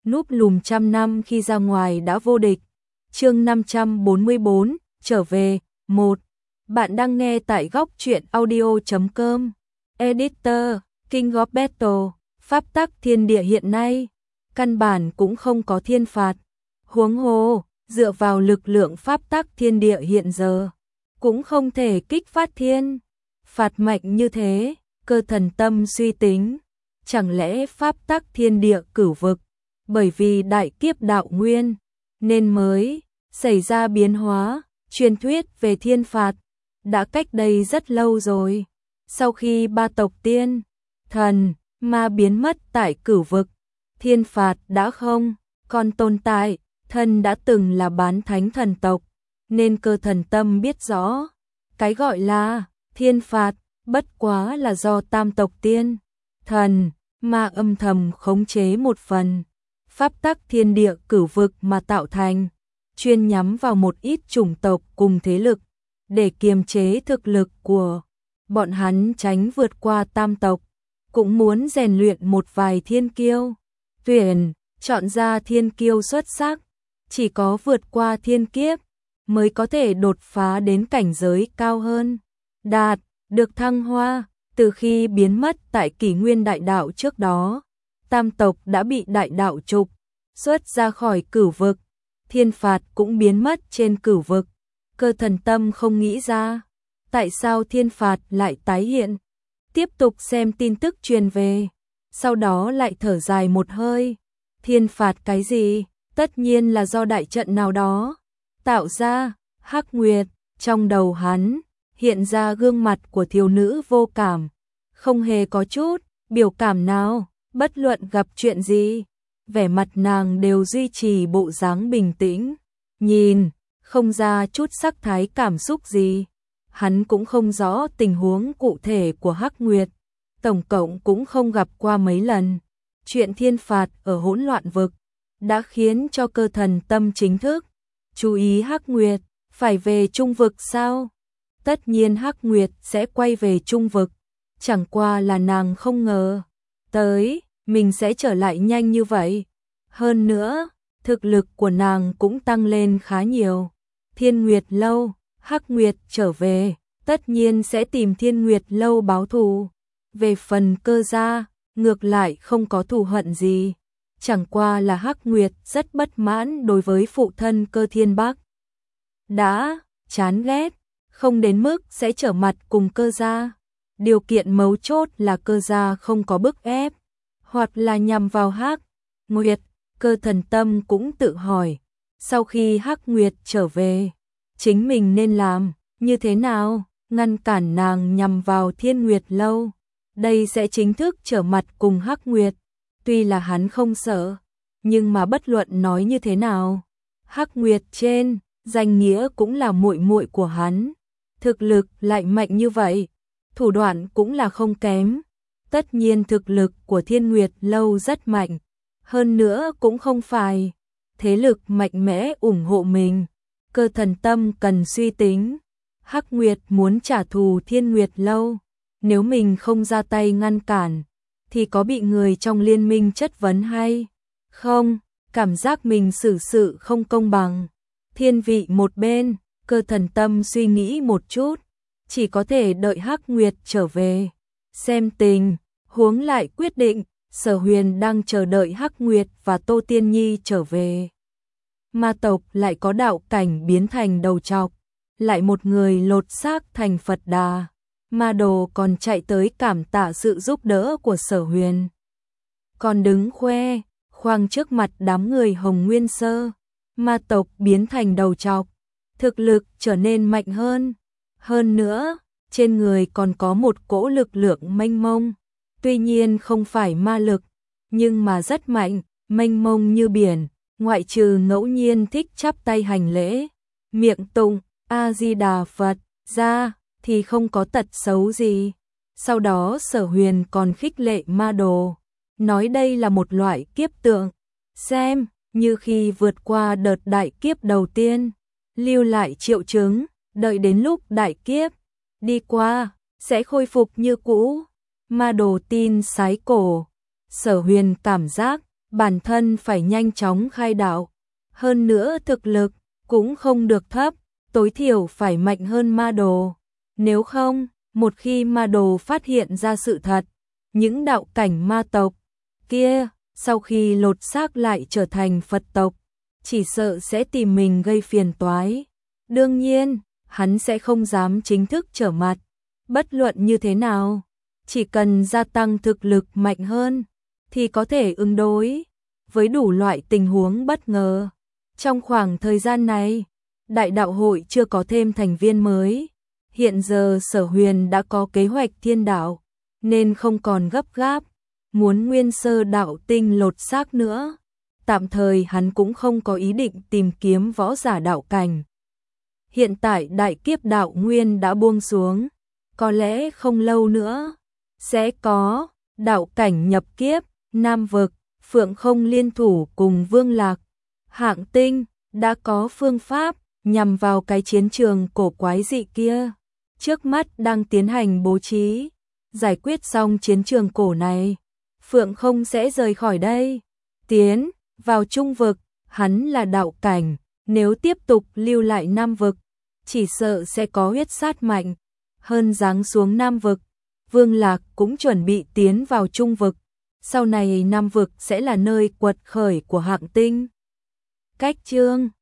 núp lùm trăm năm khi ra ngoài đã vô địch. Chương 544, trở về, 1. Bạn đang nghe tại góc truyện audio.com. Editor, King of Battle, pháp tắc thiên địa hiện nay, căn bản cũng không có thiên phạt. Huống hồ, dựa vào lực lượng pháp tắc thiên địa hiện giờ, cũng không thể kích phát thiên phạt mạnh như thế. Cơ Thần Tâm suy tính, chẳng lẽ pháp tắc thiên địa cửu vực, bởi vì đại kiếp đạo nguyên, nên mới xảy ra biến hóa. Truyền thuyết về thiên phạt đã cách đây rất lâu rồi. Sau khi ba tộc tiên, thần, ma biến mất tại cửu vực, thiên phạt đã không còn tồn tại. Thần đã từng là bán thánh thần tộc, nên Cơ Thần Tâm biết rõ, cái gọi là thiên phạt bất quá là do tam tộc tiên, thần, ma âm thầm khống chế một phần pháp tắc thiên địa cửu vực mà tạo thành, chuyên nhắm vào một ít chủng tộc cùng thế lực, để kiềm chế thực lực của bọn hắn tránh vượt qua tam tộc. Cũng muốn rèn luyện một vài thiên kiêu, chọn ra thiên kiêu xuất sắc, chỉ có vượt qua thiên kiếp mới có thể đột phá đến cảnh giới cao hơn, đạt được thăng hoa. Từ khi biến mất tại kỷ nguyên đại đạo trước đó, tam tộc đã bị đại đạo trục xuất ra khỏi cửu vực, thiên phạt cũng biến mất trên cửu vực. Cơ Thần Tâm không nghĩ ra tại sao thiên phạt lại tái hiện. Tiếp tục xem tin tức truyền về, sau đó lại thở dài một hơi. Thiên phạt cái gì? Tất nhiên là do đại trận nào đó tạo ra. Hắc Nguyệt, trong đầu hắn hiện ra gương mặt của thiếu nữ vô cảm, không hề có chút biểu cảm nào. Bất luận gặp chuyện gì, vẻ mặt nàng đều duy trì bộ dáng bình tĩnh, nhìn không ra chút sắc thái cảm xúc gì. Hắn cũng không rõ tình huống cụ thể của Hắc Nguyệt, tổng cộng cũng không gặp qua mấy lần. Chuyện thiên phạt ở hỗn loạn vực đã khiến cho Cơ Thần Tâm chính thức chú ý Hắc Nguyệt. Phải về Trung vực sao? Tất nhiên Hắc Nguyệt sẽ quay về Trung vực, chẳng qua là nàng không ngờ tới mình sẽ trở lại nhanh như vậy. Hơn nữa, thực lực của nàng cũng tăng lên khá nhiều. Thiên Nguyệt Lâu, Hắc Nguyệt trở về, tất nhiên sẽ tìm Thiên Nguyệt Lâu báo thù. Về phần Cơ gia, ngược lại không có thù hận gì, chẳng qua là Hắc Nguyệt rất bất mãn đối với phụ thân Cơ Thiên Bắc, đã chán ghét, không đến mức sẽ trở mặt cùng Cơ gia. Điều kiện mấu chốt là Cơ gia không có bức ép, hoặc là nhằm vào Hắc Nguyệt. Cơ Thần Tâm cũng tự hỏi, sau khi Hắc Nguyệt trở về, chính mình nên làm như thế nào, ngăn cản nàng nhằm vào Thiên Nguyệt Lâu. Đây sẽ chính thức trở mặt cùng Hắc Nguyệt. Tuy là hắn không sợ, nhưng mà bất luận nói như thế nào, Hắc Nguyệt trên danh nghĩa cũng là muội muội của hắn, thực lực lại mạnh như vậy, thủ đoạn cũng là không kém. Tất nhiên thực lực của Thiên Nguyệt Lâu rất mạnh, hơn nữa cũng không phải thế lực mạnh mẽ ủng hộ mình. Cơ Thần Tâm cần suy tính, Hắc Nguyệt muốn trả thù Thiên Nguyệt Lâu, nếu mình không ra tay ngăn cản, thì có bị người trong liên minh chất vấn hay không? Cảm giác mình xử sự không công bằng. Thiên vị một bên, Cơ Thần Tâm suy nghĩ một chút, chỉ có thể đợi Hắc Nguyệt trở về, xem tình huống lại quyết định. Sở Huyền đang chờ đợi Hắc Nguyệt và Tô Tiên Nhi trở về. Ma tộc lại có đạo cảnh biến thành đầu trọc, lại một người lột xác thành Phật Đà. Ma đồ còn chạy tới cảm tạ sự giúp đỡ của Sở Huyền, còn đứng khoe khoang trước mặt đám người Hồng Nguyên Sơ. Ma tộc biến thành đầu trọc, thực lực trở nên mạnh hơn. Hơn nữa, trên người còn có một cỗ lực lượng mênh mông. Tuy nhiên không phải ma lực, nhưng mà rất mạnh, mênh mông như biển. Ngoại trừ ngẫu nhiên thích chắp tay hành lễ, miệng tụng A-di-đà Phật ra, thì không có tật xấu gì. Sau đó Sở Huyền còn khích lệ ma đồ, nói đây là một loại kiếp tượng, xem như khi vượt qua đợt đại kiếp đầu tiên, lưu lại triệu chứng, đợi đến lúc đại kiếp đi qua sẽ khôi phục như cũ. Ma đồ tin sái cổ. Sở Huyền cảm giác bản thân phải nhanh chóng khai đạo. Hơn nữa thực lực cũng không được thấp, tối thiểu phải mạnh hơn ma đồ. Nếu không, một khi ma đồ phát hiện ra sự thật, những đạo cảnh ma tộc kia, sau khi lột xác lại trở thành Phật tộc, chỉ sợ sẽ tìm mình gây phiền toái. Đương nhiên, hắn sẽ không dám chính thức trở mặt. Bất luận như thế nào, chỉ cần gia tăng thực lực mạnh hơn, thì có thể ứng đối với đủ loại tình huống bất ngờ. Trong khoảng thời gian này, Đại đạo hội chưa có thêm thành viên mới. Hiện giờ Sở Huyền đã có kế hoạch thiên đạo, nên không còn gấp gáp, muốn nguyên sơ đạo tinh lột xác nữa. Tạm thời hắn cũng không có ý định tìm kiếm võ giả đạo cảnh. Hiện tại đại kiếp đạo nguyên đã buông xuống, có lẽ không lâu nữa sẽ có đạo cảnh nhập kiếp, Nam vực, Phượng Không liên thủ cùng Vương Lạc, Hạng Tinh đã có phương pháp nhằm vào cái chiến trường cổ quái dị kia. Trước mắt đang tiến hành bố trí, giải quyết xong chiến trường cổ này, Phượng Không sẽ rời khỏi đây, tiến vào Trung vực. Hắn là đạo cảnh, nếu tiếp tục lưu lại Nam vực, chỉ sợ sẽ có huyết sát mạnh hơn giáng xuống Nam vực. Vương Lạc cũng chuẩn bị tiến vào Trung vực, sau này Nam vực sẽ là nơi quật khởi của Hạng Tinh. Cách chương